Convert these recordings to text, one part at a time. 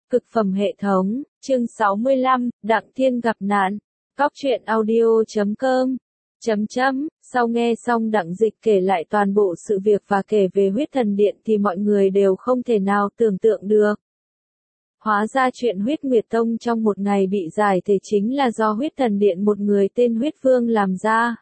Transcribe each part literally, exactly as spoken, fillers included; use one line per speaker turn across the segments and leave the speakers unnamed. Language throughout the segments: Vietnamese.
Cực phẩm hệ thống, chương sáu mươi lăm, Đặng Thiên gặp nạn. Cóc truyện audio chấm com. Chấm chấm, sau nghe xong Đặng Dịch kể lại toàn bộ sự việc và kể về huyết thần điện thì mọi người đều không thể nào tưởng tượng được. Hóa ra chuyện huyết nguyệt tông trong một ngày bị giải thể chính là do huyết thần điện một người tên huyết vương làm ra.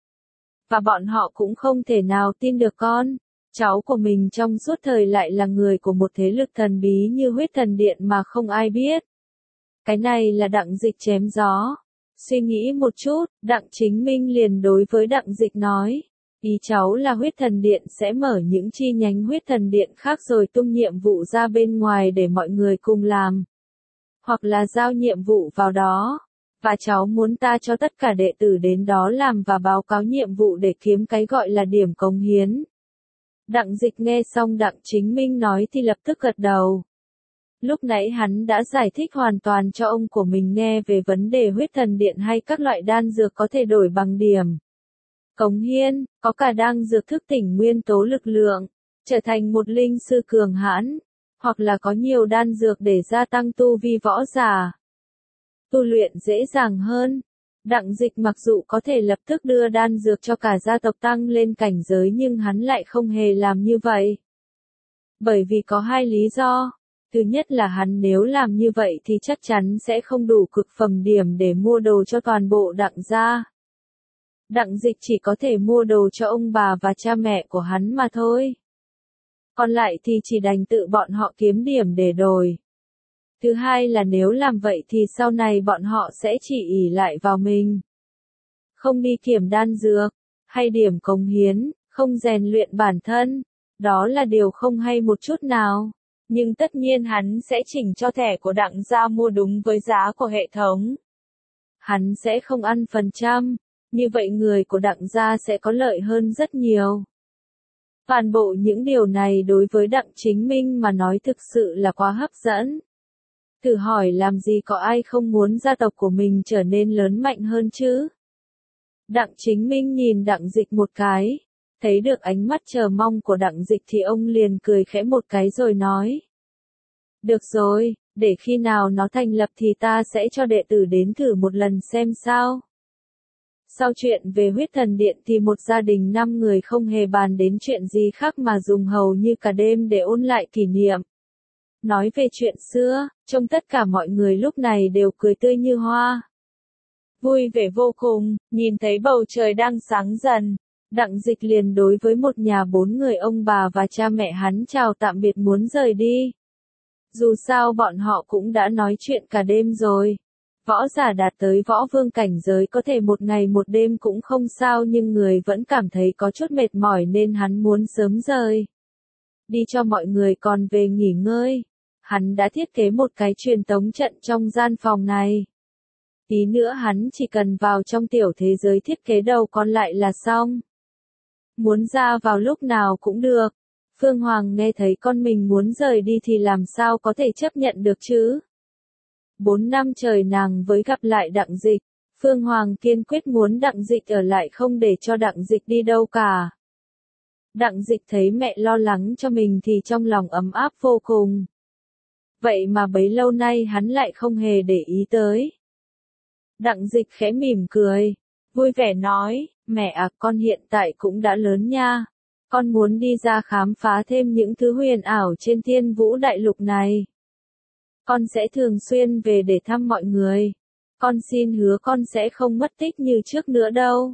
Và bọn họ cũng không thể nào tin được con cháu của mình trong suốt thời lại là người của một thế lực thần bí như huyết thần điện mà không ai biết. Cái này là Đặng Dịch chém gió. Suy nghĩ một chút, Đặng Chính Minh liền đối với Đặng Dịch nói, ý cháu là huyết thần điện sẽ mở những chi nhánh huyết thần điện khác rồi tung nhiệm vụ ra bên ngoài để mọi người cùng làm. Hoặc là giao nhiệm vụ vào đó. Và cháu muốn ta cho tất cả đệ tử đến đó làm và báo cáo nhiệm vụ để kiếm cái gọi là điểm cống hiến. Đặng Dịch nghe xong Đặng Chính Minh nói thì lập tức gật đầu. Lúc nãy hắn đã giải thích hoàn toàn cho ông của mình nghe về vấn đề huyết thần điện hay các loại đan dược có thể đổi bằng điểm cống hiến, có cả đan dược thức tỉnh nguyên tố lực lượng, trở thành một linh sư cường hãn, hoặc là có nhiều đan dược để gia tăng tu vi võ giả. Tu luyện dễ dàng hơn. Đặng Dịch mặc dù có thể lập tức đưa đan dược cho cả gia tộc tăng lên cảnh giới nhưng hắn lại không hề làm như vậy. Bởi vì có hai lý do. Thứ nhất là hắn nếu làm như vậy thì chắc chắn sẽ không đủ cực phẩm điểm để mua đồ cho toàn bộ Đặng gia. Đặng Dịch chỉ có thể mua đồ cho ông bà và cha mẹ của hắn mà thôi. Còn lại thì chỉ đành tự bọn họ kiếm điểm để đổi. Thứ hai là nếu làm vậy thì sau này bọn họ sẽ chỉ ỷ lại vào mình. Không đi kiểm đan dược, hay điểm cống hiến, không rèn luyện bản thân. Đó là điều không hay một chút nào. Nhưng tất nhiên hắn sẽ chỉnh cho thẻ của Đặng gia mua đúng với giá của hệ thống. Hắn sẽ không ăn phần trăm. Như vậy người của Đặng gia sẽ có lợi hơn rất nhiều. Toàn bộ những điều này đối với Đặng Chính Minh mà nói thực sự là quá hấp dẫn. Thử hỏi làm gì có ai không muốn gia tộc của mình trở nên lớn mạnh hơn chứ? Đặng Chính Minh nhìn Đặng Dịch một cái, thấy được ánh mắt chờ mong của Đặng Dịch thì ông liền cười khẽ một cái rồi nói. Được rồi, để khi nào nó thành lập thì ta sẽ cho đệ tử đến thử một lần xem sao. Sau chuyện về huyết thần điện thì một gia đình năm người không hề bàn đến chuyện gì khác mà dùng hầu như cả đêm để ôn lại kỷ niệm. Nói về chuyện xưa, trông tất cả mọi người lúc này đều cười tươi như hoa. Vui vẻ vô cùng, nhìn thấy bầu trời đang sáng dần. Đặng Dịch liền đối với một nhà bốn người ông bà và cha mẹ hắn chào tạm biệt muốn rời đi. Dù sao bọn họ cũng đã nói chuyện cả đêm rồi. Võ giả đạt tới võ vương cảnh giới có thể một ngày một đêm cũng không sao nhưng người vẫn cảm thấy có chút mệt mỏi nên hắn muốn sớm rời. Đi cho mọi người còn về nghỉ ngơi. Hắn đã thiết kế một cái truyền tống trận trong gian phòng này. Tí nữa hắn chỉ cần vào trong tiểu thế giới thiết kế đầu còn lại là xong. Muốn ra vào lúc nào cũng được. Phương Hoàng nghe thấy con mình muốn rời đi thì làm sao có thể chấp nhận được chứ? Bốn năm trời nàng với gặp lại Đặng Dịch. Phương Hoàng kiên quyết muốn Đặng Dịch ở lại không để cho Đặng Dịch đi đâu cả. Đặng Dịch thấy mẹ lo lắng cho mình thì trong lòng ấm áp vô cùng. Vậy mà bấy lâu nay hắn lại không hề để ý tới. Đặng Dịch khẽ mỉm cười, vui vẻ nói, mẹ à con hiện tại cũng đã lớn nha. Con muốn đi ra khám phá thêm những thứ huyền ảo trên Thiên Vũ Đại Lục này. Con sẽ thường xuyên về để thăm mọi người. Con xin hứa con sẽ không mất tích như trước nữa đâu.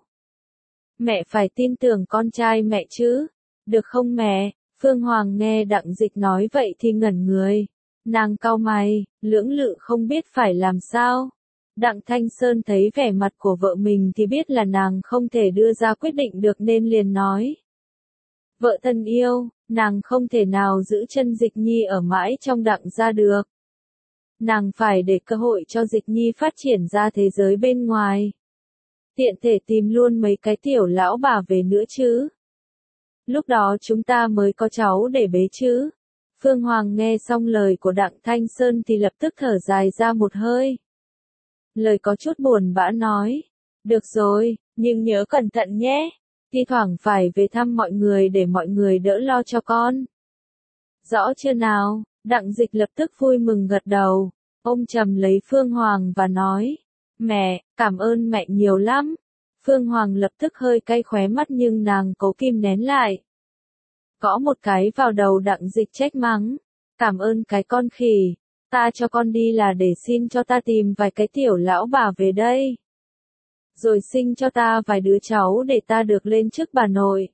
Mẹ phải tin tưởng con trai mẹ chứ. Được không mẹ? Phương Hoàng nghe Đặng Dịch nói vậy thì ngẩn người. Nàng cau mày, lưỡng lự không biết phải làm sao. Đặng Thanh Sơn thấy vẻ mặt của vợ mình thì biết là nàng không thể đưa ra quyết định được nên liền nói. Vợ thân yêu, nàng không thể nào giữ chân Dịch Nhi ở mãi trong Đặng gia được. Nàng phải để cơ hội cho Dịch Nhi phát triển ra thế giới bên ngoài. Tiện thể tìm luôn mấy cái tiểu lão bà về nữa chứ. Lúc đó chúng ta mới có cháu để bế chứ. Phương Hoàng nghe xong lời của Đặng Thanh Sơn thì lập tức thở dài ra một hơi. Lời có chút buồn bã nói. Được rồi, nhưng nhớ cẩn thận nhé. Thi thoảng phải về thăm mọi người để mọi người đỡ lo cho con. Rõ chưa nào? Đặng Dịch lập tức vui mừng gật đầu, ôm chầm lấy Phương Hoàng và nói, mẹ, cảm ơn mẹ nhiều lắm. Phương Hoàng lập tức hơi cay khóe mắt nhưng nàng cố kìm nén lại. Gõ một cái vào đầu Đặng Dịch trách mắng, cảm ơn cái con khỉ, ta cho con đi là để xin cho ta tìm vài cái tiểu lão bà về đây. Rồi sinh cho ta vài đứa cháu để ta được lên chức bà nội.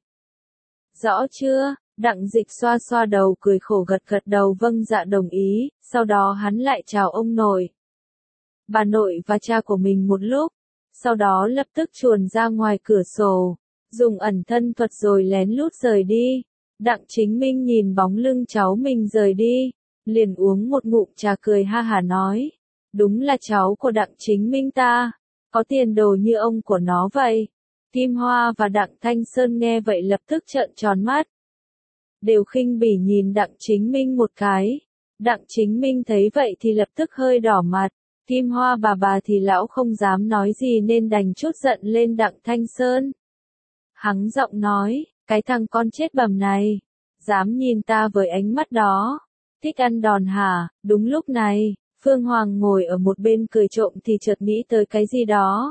Rõ chưa? Đặng Dịch xoa xoa đầu cười khổ gật gật đầu vâng dạ đồng ý, sau đó hắn lại chào ông nội, bà nội và cha của mình một lúc, sau đó lập tức chuồn ra ngoài cửa sổ, dùng ẩn thân thuật rồi lén lút rời đi. Đặng Chính Minh nhìn bóng lưng cháu mình rời đi, liền uống một ngụm trà cười ha hả nói, đúng là cháu của Đặng Chính Minh ta, có tiền đồ như ông của nó vậy. Kim Hoa và Đặng Thanh Sơn nghe vậy lập tức trợn tròn mắt, đều khinh bỉ nhìn Đặng Chính Minh một cái. Đặng Chính Minh thấy vậy thì lập tức hơi đỏ mặt, Kim Hoa bà bà thì lão không dám nói gì nên đành trút giận lên Đặng Thanh Sơn. Hắng giọng nói, cái thằng con chết bầm này, dám nhìn ta với ánh mắt đó, thích ăn đòn hả? Đúng lúc này, Phương Hoàng ngồi ở một bên cười trộm thì chợt nghĩ tới cái gì đó.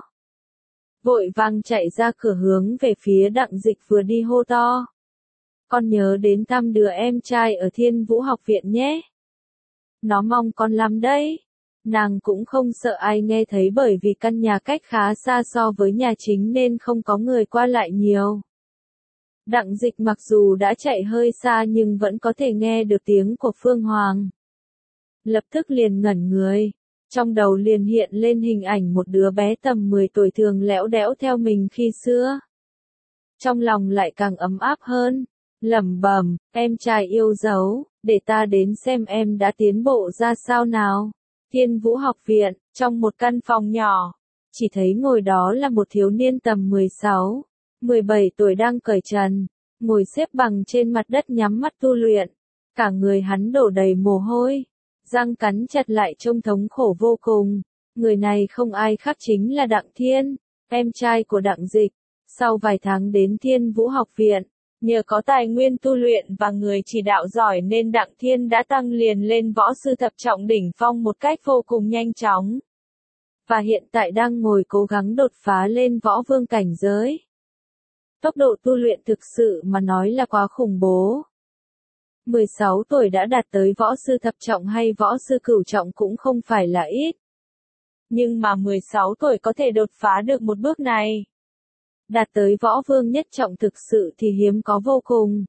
Vội vàng chạy ra cửa hướng về phía Đặng Dịch vừa đi hô to. Con nhớ đến thăm đứa em trai ở Thiên Vũ học viện nhé. Nó mong con lắm đấy. Nàng cũng không sợ ai nghe thấy bởi vì căn nhà cách khá xa so với nhà chính nên không có người qua lại nhiều. Đặng Dịch mặc dù đã chạy hơi xa nhưng vẫn có thể nghe được tiếng của Phương Hoàng. Lập tức liền ngẩn người, trong đầu liền hiện lên hình ảnh một đứa bé tầm mười tuổi thường lẽo đẽo theo mình khi xưa. Trong lòng lại càng ấm áp hơn, lẩm bẩm, em trai yêu dấu, để ta đến xem em đã tiến bộ ra sao nào. Thiên Vũ học viện, trong một căn phòng nhỏ, chỉ thấy ngồi đó là một thiếu niên tầm mười sáu, mười bảy tuổi đang cởi trần, ngồi xếp bằng trên mặt đất nhắm mắt tu luyện, cả người hắn đổ đầy mồ hôi, răng cắn chặt lại trông thống khổ vô cùng. Người này không ai khác chính là Đặng Thiên, em trai của Đặng Dịch. Sau vài tháng đến Thiên Vũ học viện, nhờ có tài nguyên tu luyện và người chỉ đạo giỏi nên Đặng Thiên đã tăng liền lên võ sư thập trọng đỉnh phong một cách vô cùng nhanh chóng. Và hiện tại đang ngồi cố gắng đột phá lên võ vương cảnh giới. Tốc độ tu luyện thực sự mà nói là quá khủng bố. mười sáu tuổi đã đạt tới võ sư thập trọng hay võ sư cửu trọng cũng không phải là ít. Nhưng mà mười sáu tuổi có thể đột phá được một bước này. Đạt tới võ vương nhất trọng thực sự thì hiếm có vô cùng.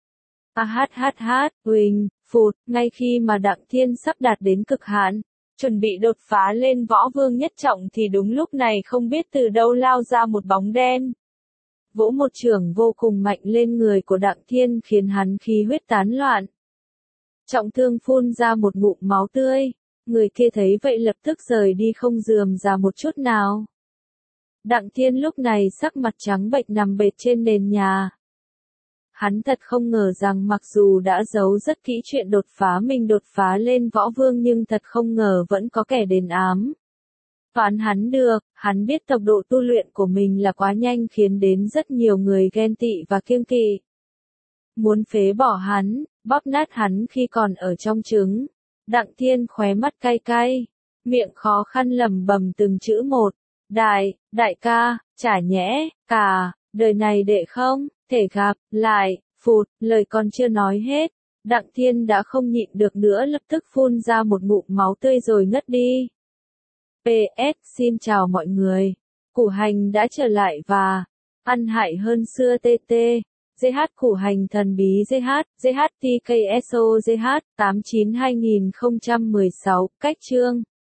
A hát hát hát, huỳnh, phụt, ngay khi mà Đặng Thiên sắp đạt đến cực hạn, chuẩn bị đột phá lên võ vương nhất trọng thì đúng lúc này không biết từ đâu lao ra một bóng đen. Vỗ một chưởng vô cùng mạnh lên người của Đặng Thiên khiến hắn khí huyết tán loạn. Trọng thương phun ra một ngụm máu tươi, người kia thấy vậy lập tức rời đi không rườm rà một chút nào. Đặng Thiên lúc này sắc mặt trắng bệch nằm bệt trên nền nhà. Hắn thật không ngờ rằng mặc dù đã giấu rất kỹ chuyện đột phá mình đột phá lên võ vương nhưng thật không ngờ vẫn có kẻ đền ám. Toán hắn được, hắn biết tốc độ tu luyện của mình là quá nhanh khiến đến rất nhiều người ghen tị và kiêng kỵ. Muốn phế bỏ hắn, bóp nát hắn khi còn ở trong trứng. Đặng Thiên khóe mắt cay cay, miệng khó khăn lẩm bẩm từng chữ một. Đại, đại ca, chả nhẽ, cả, đời này đệ không, thể gặp, lại, phụt, lời còn chưa nói hết. Đặng Thiên đã không nhịn được nữa lập tức phun ra một ngụm máu tươi rồi ngất đi. pê ét Xin chào mọi người. Củ Hành đã trở lại và ăn hại hơn xưa tê tê. giê hát Củ Hành thần bí giê hát, giê hát tê ca ét o giê hát, tám chín hai nghìn không trăm mười sáu, cách chương.